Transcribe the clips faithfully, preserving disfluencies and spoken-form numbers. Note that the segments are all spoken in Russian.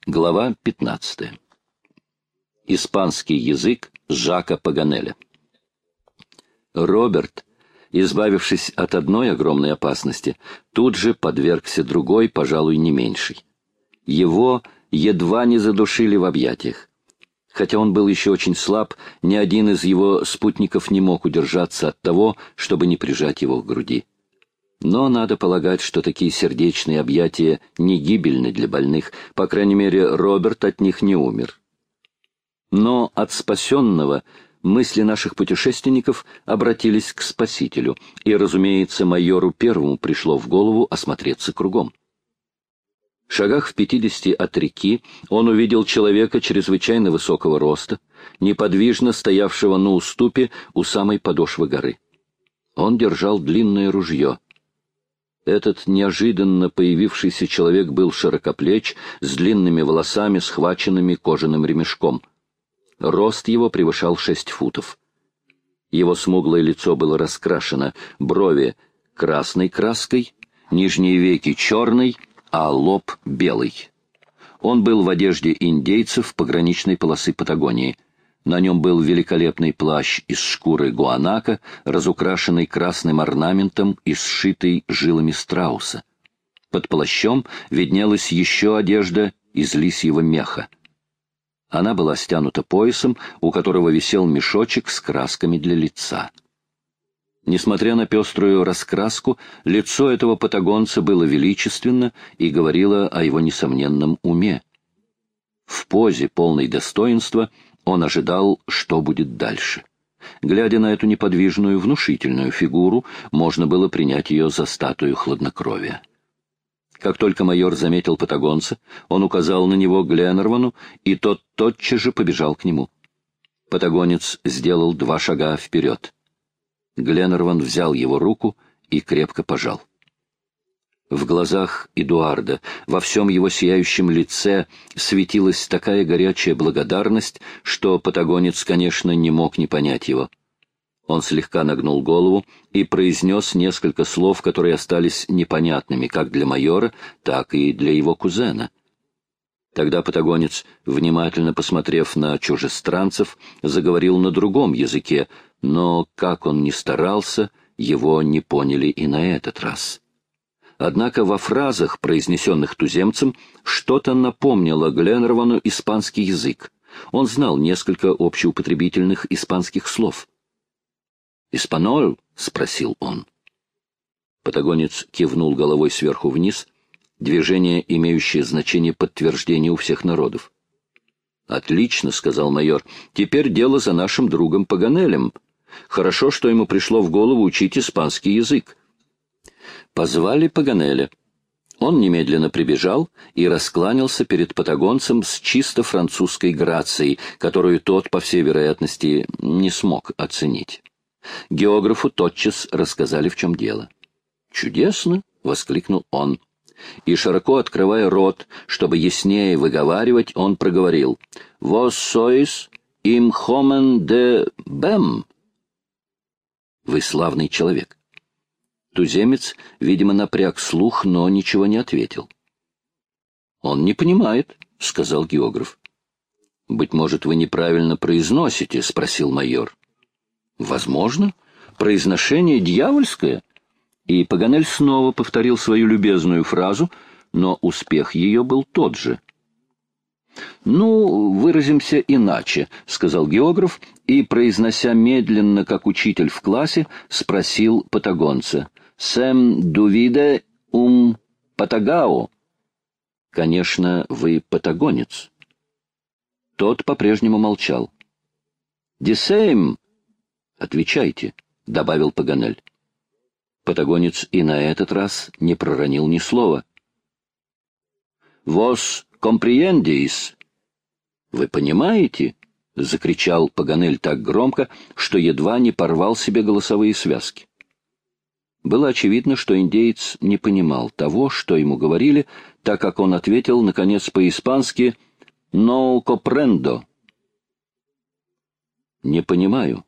Глава пятнадцатая. Испанский язык Жака Паганеля. Роберт, избавившись от одной огромной опасности, тут же подвергся другой, пожалуй, не меньшей. Его едва не задушили в объятиях. Хотя он был еще очень слаб, ни один из его спутников не мог удержаться от того, чтобы не прижать его к груди. Но надо полагать, что такие сердечные объятия не гибельны для больных, по крайней мере, Роберт от них не умер. Но от спасенного мысли наших путешественников обратились к Спасителю, и, разумеется, майору первому пришло в голову осмотреться кругом. В шагах в пятидесяти от реки он увидел человека чрезвычайно высокого роста, неподвижно стоявшего на уступе у самой подошвы горы. Он держал длинное ружье. Этот неожиданно появившийся человек был широкоплеч, с длинными волосами, схваченными кожаным ремешком. Рост его превышал шесть футов. Его смуглое лицо было раскрашено, брови красной краской, нижние веки черной, а лоб белый. Он был в одежде индейцев пограничной полосы Патагонии. На нем был великолепный плащ из шкуры гуанака, разукрашенный красным орнаментом и сшитый жилами страуса. Под плащом виднелась еще одежда из лисьего меха. Она была стянута поясом, у которого висел мешочек с красками для лица. Несмотря на пеструю раскраску, лицо этого патагонца было величественно и говорило о его несомненном уме. В позе, полной достоинства, он ожидал, что будет дальше. Глядя на эту неподвижную, внушительную фигуру, можно было принять ее за статую хладнокровия. Как только майор заметил патагонца, он указал на него Гленнервану, и тот тотчас же побежал к нему. Патагонец сделал два шага вперед. Гленнерван взял его руку и крепко пожал. В глазах Эдуарда, во всем его сияющем лице светилась такая горячая благодарность, что патагонец, конечно, не мог не понять его. Он слегка нагнул голову и произнес несколько слов, которые остались непонятными как для майора, так и для его кузена. Тогда патагонец, внимательно посмотрев на чужестранцев, заговорил на другом языке, но, как он ни старался, его не поняли и на этот раз. Однако во фразах, произнесенных туземцем, что-то напомнило Гленнервану испанский язык. Он знал несколько общеупотребительных испанских слов. «Испаноль?» — спросил он. Патагонец кивнул головой сверху вниз, движение, имеющее значение подтверждения у всех народов. «Отлично», — сказал майор, — «теперь дело за нашим другом Паганелем. Хорошо, что ему пришло в голову учить испанский язык». Позвали Паганеля. Он немедленно прибежал и раскланялся перед патагонцем с чисто французской грацией, которую тот, по всей вероятности, не смог оценить. Географу тотчас рассказали, в чем дело. «Чудесно!» — воскликнул он. И, широко открывая рот, чтобы яснее выговаривать, он проговорил: «Vos sois im joven de Bem». «Вы славный человек». Туземец, видимо, напряг слух, но ничего не ответил. «Он не понимает», — сказал географ. «Быть может, вы неправильно произносите?» — спросил майор. «Возможно. Произношение дьявольское». И Паганель снова повторил свою любезную фразу, но успех ее был тот же. «Ну, выразимся иначе», — сказал географ, и, произнося медленно, как учитель в классе, спросил патагонца: «Сэм дувиде ум патагао?» «Конечно, вы патагонец». Тот по-прежнему молчал. «Десейм?» «Отвечайте», — добавил Паганель. Патагонец и на этот раз не проронил ни слова. «Вос комприендис?» «Вы понимаете?» — закричал Паганель так громко, что едва не порвал себе голосовые связки. Было очевидно, что индеец не понимал того, что ему говорили, так как он ответил, наконец, по-испански «No comprendo». «Не понимаю».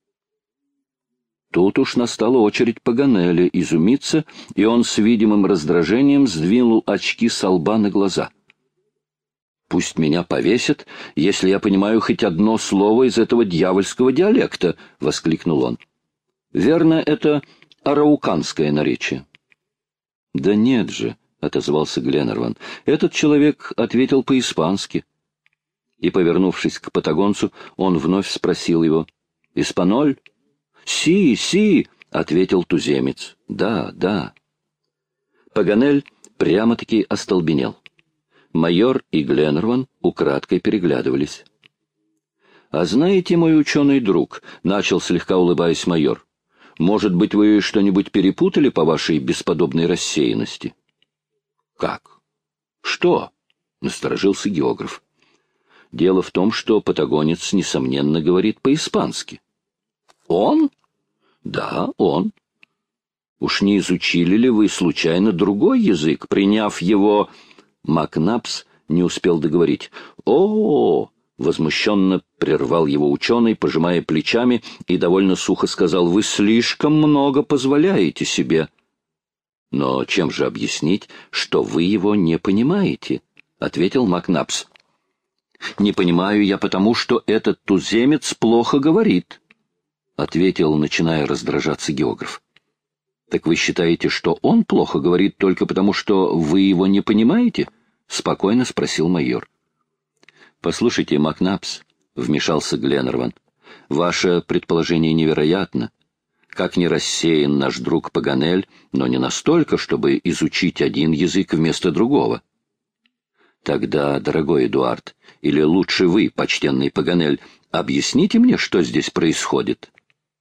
Тут уж настала очередь Паганеля изумиться, и он с видимым раздражением сдвинул очки со лба на глаза. Пусть меня повесят, если я понимаю хоть одно слово из этого дьявольского диалекта, — воскликнул он. Верно, это арауканское наречие. Да нет же, — отозвался Гленнерван. Этот человек ответил по-испански. И, повернувшись к патагонцу, он вновь спросил его. «Испаноль?» «Си, си», — ответил туземец. «Да, да». Паганель прямо-таки остолбенел. Майор и Гленнерван украдкой переглядывались. «А знаете, мой ученый друг, — начал слегка улыбаясь майор, — может быть, вы что-нибудь перепутали по вашей бесподобной рассеянности?» «Как? Что?» — насторожился географ. «Дело в том, что патагонец, несомненно, говорит по-испански». «Он?» «Да, он. Уж не изучили ли вы случайно другой язык, приняв его...» Макнапс не успел договорить. «О-о-о!» — возмущенно прервал его ученый, пожимая плечами, и довольно сухо сказал: «Вы слишком много позволяете себе». «Но чем же объяснить, что вы его не понимаете?» — ответил Макнапс. «Не понимаю я потому, что этот туземец плохо говорит», — ответил, начиная раздражаться географ. «Так вы считаете, что он плохо говорит только потому, что вы его не понимаете?» — спокойно спросил майор. «Послушайте, Макнапс», — вмешался Гленнерван, — «ваше предположение невероятно. Как ни рассеян наш друг Паганель, но не настолько, чтобы изучить один язык вместо другого». «Тогда, дорогой Эдуард, или лучше вы, почтенный Паганель, объясните мне, что здесь происходит?»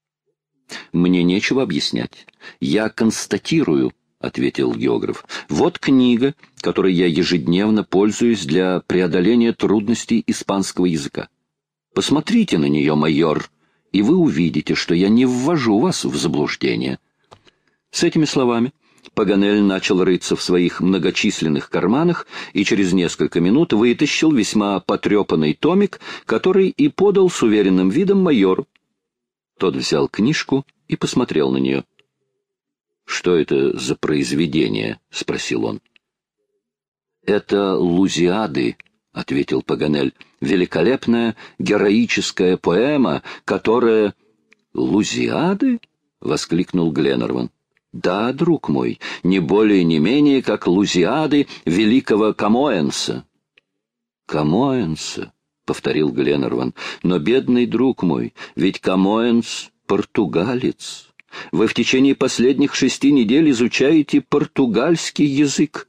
«Мне нечего объяснять. Я констатирую», — ответил географ. «Вот книга, которой я ежедневно пользуюсь для преодоления трудностей испанского языка. Посмотрите на нее, майор, и вы увидите, что я не ввожу вас в заблуждение». С этими словами Паганель начал рыться в своих многочисленных карманах и через несколько минут вытащил весьма потрепанный томик, который и подал с уверенным видом майору. Тот взял книжку и посмотрел на нее. «Что это за произведение?» — спросил он. «Это «Лузиады», — ответил Паганель. «Великолепная героическая поэма, которая...» «Лузиады?» — воскликнул Гленнерван. «Да, друг мой, не более не менее, как Лузиады великого Камоэнса». «Камоэнса», — повторил Гленнерван. «Но, бедный друг мой, ведь Камоэнс — португалец. Вы в течение последних шести недель изучаете португальский язык».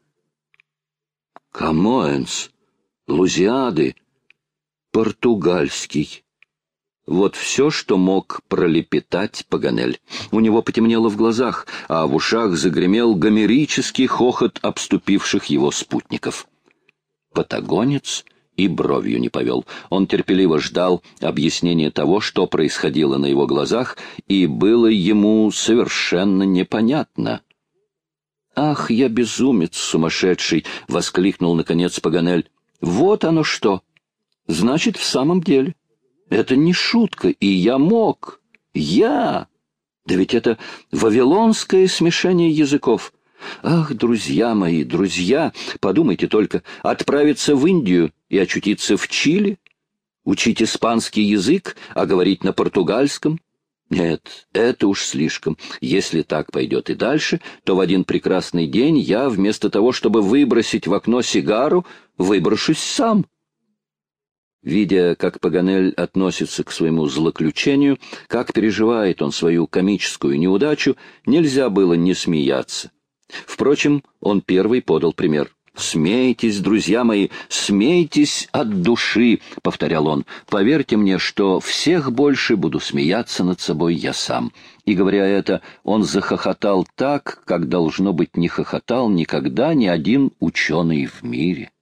«Камоэнс, Лузиады, португальский». Вот все, что мог пролепетать Паганель. У него потемнело в глазах, а в ушах загремел гомерический хохот обступивших его спутников. Патагонец и бровью не повел. Он терпеливо ждал объяснения того, что происходило на его глазах, и было ему совершенно непонятно. «Ах, я безумец сумасшедший!» — воскликнул, наконец, Паганель. «Вот оно что! Значит, в самом деле. Это не шутка, и я мог. Я! Да ведь это вавилонское смешение языков. Ах, друзья мои, друзья, подумайте только, отправиться в Индию и очутиться в Чили, учить испанский язык, а говорить на португальском? Нет, это уж слишком. Если так пойдет и дальше, то в один прекрасный день я, вместо того, чтобы выбросить в окно сигару, выброшусь сам». Видя, как Паганель относится к своему злоключению, как переживает он свою комическую неудачу, нельзя было не смеяться. Впрочем, он первый подал пример. «Смейтесь, друзья мои, смейтесь от души», — повторял он. «Поверьте мне, что всех больше буду смеяться над собой я сам». И, говоря это, он захохотал так, как, должно быть, не хохотал никогда ни один ученый в мире.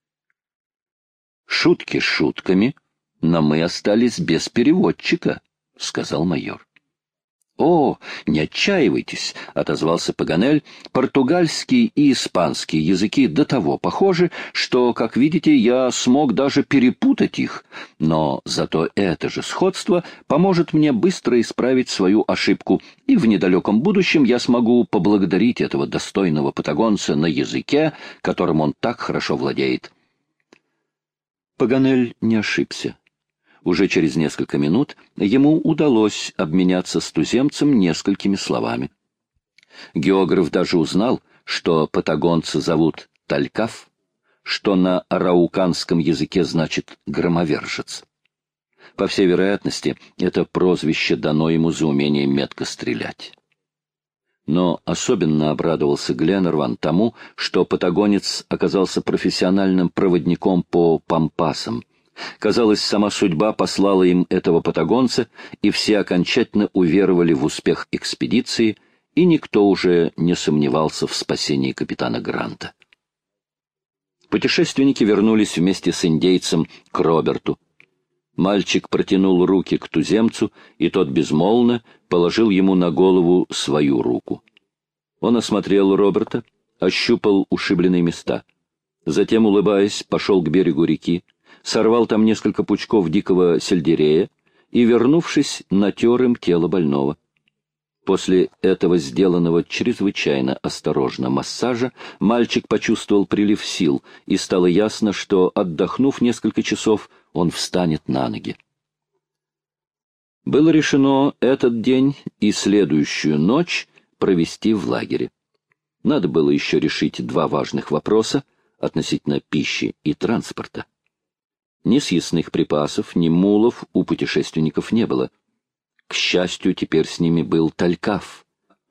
«Шутки шутками, но мы остались без переводчика», — сказал майор. «О, не отчаивайтесь», — отозвался Паганель. «Португальский и испанский языки до того похожи, что, как видите, я смог даже перепутать их. Но зато это же сходство поможет мне быстро исправить свою ошибку, и в недалеком будущем я смогу поблагодарить этого достойного патагонца на языке, которым он так хорошо владеет». Паганель не ошибся. Уже через несколько минут ему удалось обменяться с туземцем несколькими словами. Географ даже узнал, что патагонца зовут Талькав, что на арауканском языке значит «громовержец». По всей вероятности, это прозвище дано ему за умение метко стрелять. Но особенно обрадовался Гленнерван тому, что патагонец оказался профессиональным проводником по пампасам. Казалось, сама судьба послала им этого патагонца, и все окончательно уверовали в успех экспедиции, и никто уже не сомневался в спасении капитана Гранта. Путешественники вернулись вместе с индейцем к Роберту. Мальчик протянул руки к туземцу, и тот безмолвно положил ему на голову свою руку. Он осмотрел Роберта, ощупал ушибленные места. Затем, улыбаясь, пошел к берегу реки, сорвал там несколько пучков дикого сельдерея и, вернувшись, натер им тело больного. После этого сделанного чрезвычайно осторожно массажа мальчик почувствовал прилив сил, и стало ясно, что, отдохнув несколько часов, он встанет на ноги. Было решено этот день и следующую ночь провести в лагере. Надо было еще решить два важных вопроса относительно пищи и транспорта. Ни съестных припасов, ни мулов у путешественников не было. К счастью, теперь с ними был Талькав.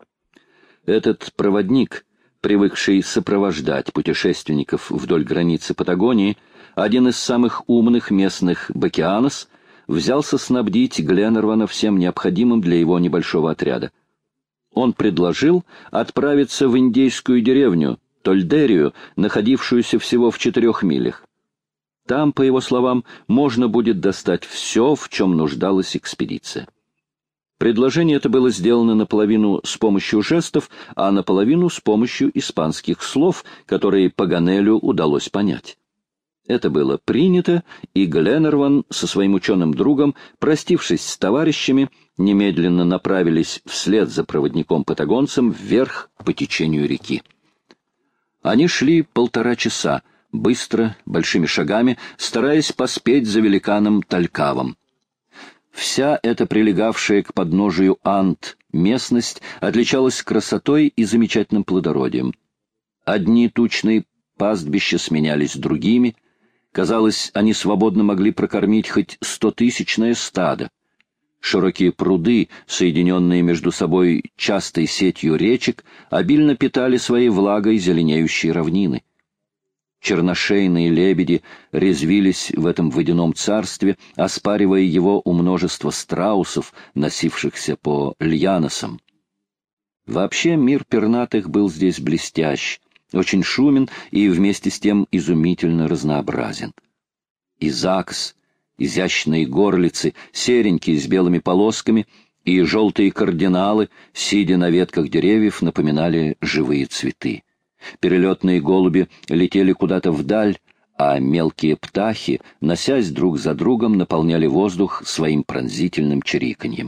Этот проводник, привыкший сопровождать путешественников вдоль границы Патагонии, один из самых умных местных бакианос, взялся снабдить Гленнервана всем необходимым для его небольшого отряда. Он предложил отправиться в индейскую деревню Тольдерию, находившуюся всего в четырех милях. Там, по его словам, можно будет достать все, в чем нуждалась экспедиция. Предложение это было сделано наполовину с помощью жестов, а наполовину с помощью испанских слов, которые Паганелю удалось понять. Это было принято, и Гленнерван со своим ученым другом, простившись с товарищами, немедленно направились вслед за проводником-патагонцем вверх по течению реки. Они шли полтора часа, быстро, большими шагами, стараясь поспеть за великаном Талькавом. Вся эта прилегавшая к подножию Анд местность отличалась красотой и замечательным плодородием. Одни тучные пастбища сменялись другими. Казалось, они свободно могли прокормить хоть стотысячное стадо. Широкие пруды, соединенные между собой частой сетью речек, обильно питали своей влагой зеленеющие равнины. Черношейные лебеди резвились в этом водяном царстве, оспаривая его у множества страусов, носившихся по льяносам. Вообще мир пернатых был здесь блестящ, очень шумен и вместе с тем изумительно разнообразен. И закс, изящные горлицы, серенькие с белыми полосками, и желтые кардиналы, сидя на ветках деревьев, напоминали живые цветы. Перелетные голуби летели куда-то вдаль, а мелкие птахи, носясь друг за другом, наполняли воздух своим пронзительным чириканьем.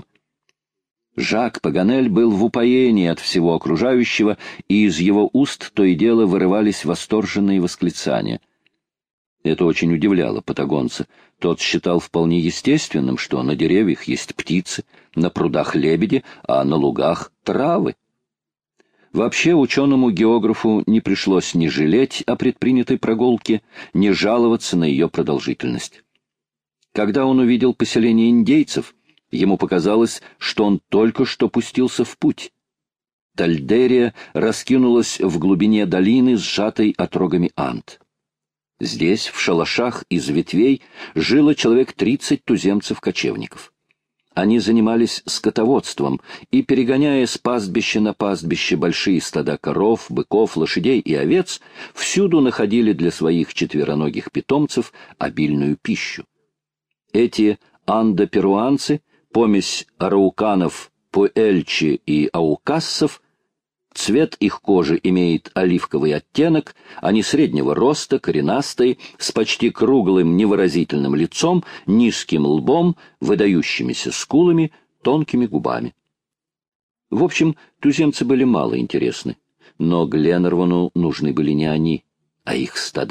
Жак Паганель был в упоении от всего окружающего, и из его уст то и дело вырывались восторженные восклицания. Это очень удивляло патагонца. Тот считал вполне естественным, что на деревьях есть птицы, на прудах лебеди, а на лугах травы. Вообще ученому-географу не пришлось ни жалеть о предпринятой прогулке, ни жаловаться на ее продолжительность. Когда он увидел поселение индейцев, ему показалось, что он только что пустился в путь. Тольдерия раскинулась в глубине долины, сжатой отрогами Анд. Здесь, в шалашах из ветвей, жило человек тридцать туземцев-кочевников. Они занимались скотоводством и, перегоняя с пастбища на пастбище большие стада коров, быков, лошадей и овец, всюду находили для своих четвероногих питомцев обильную пищу. Эти андо-перуанцы, помесь арауканов, пуэльчи и аукассов, цвет их кожи имеет оливковый оттенок, они среднего роста, коренастые, с почти круглым невыразительным лицом, низким лбом, выдающимися скулами, тонкими губами. В общем, туземцы были мало интересны, но Гленнервану нужны были не они, а их стада.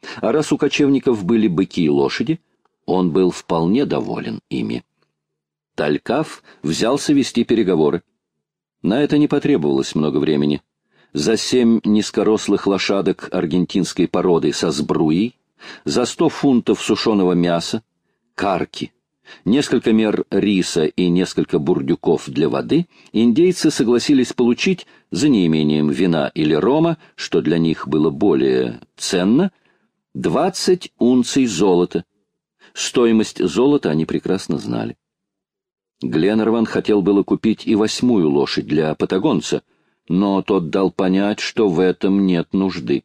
А раз у кочевников были быки и лошади, он был вполне доволен ими. Талькав взялся вести переговоры. На это не потребовалось много времени. За семь низкорослых лошадок аргентинской породы со сбруей, за сто фунтов сушеного мяса, карки, несколько мер риса и несколько бурдюков для воды индейцы согласились получить, за неимением вина или рома, что для них было более ценно, двадцать унций золота. Стоимость золота они прекрасно знали. Гленнерван хотел было купить и восьмую лошадь для патагонца, но тот дал понять, что в этом нет нужды.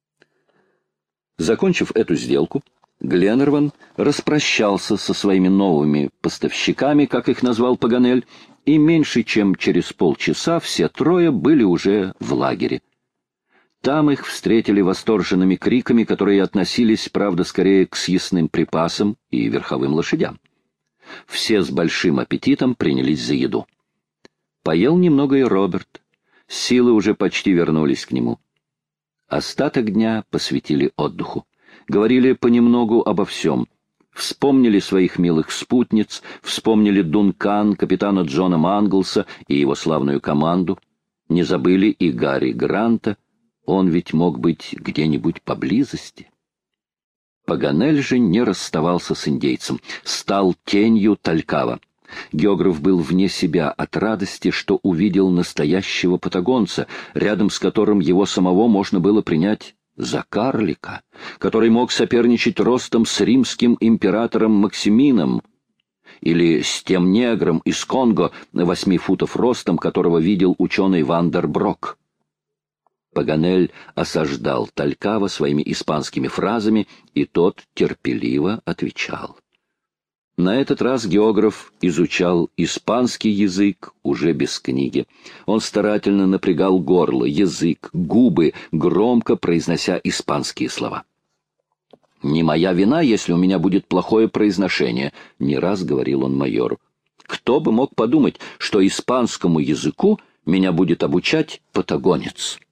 Закончив эту сделку, Гленнерван распрощался со своими новыми поставщиками, как их назвал Паганель, и меньше чем через полчаса все трое были уже в лагере. Там их встретили восторженными криками, которые относились, правда, скорее к съестным припасам и верховым лошадям. Все с большим аппетитом принялись за еду. Поел немного и Роберт. Силы уже почти вернулись к нему. Остаток дня посвятили отдыху. Говорили понемногу обо всем. Вспомнили своих милых спутниц, вспомнили Дункан, капитана Джона Манглса и его славную команду. Не забыли и Гарри Гранта. Он ведь мог быть где-нибудь поблизости. Паганель же не расставался с индейцем, стал тенью Талькава. Географ был вне себя от радости, что увидел настоящего патагонца, рядом с которым его самого можно было принять за карлика, который мог соперничать ростом с римским императором Максимином или с тем негром из Конго, восьми футов ростом, которого видел ученый Вандерброк. Паганель осаждал Талькава своими испанскими фразами, и тот терпеливо отвечал. На этот раз географ изучал испанский язык уже без книги. Он старательно напрягал горло, язык, губы, громко произнося испанские слова. «Не моя вина, если у меня будет плохое произношение», — не раз говорил он майору. «Кто бы мог подумать, что испанскому языку меня будет обучать патагонец?»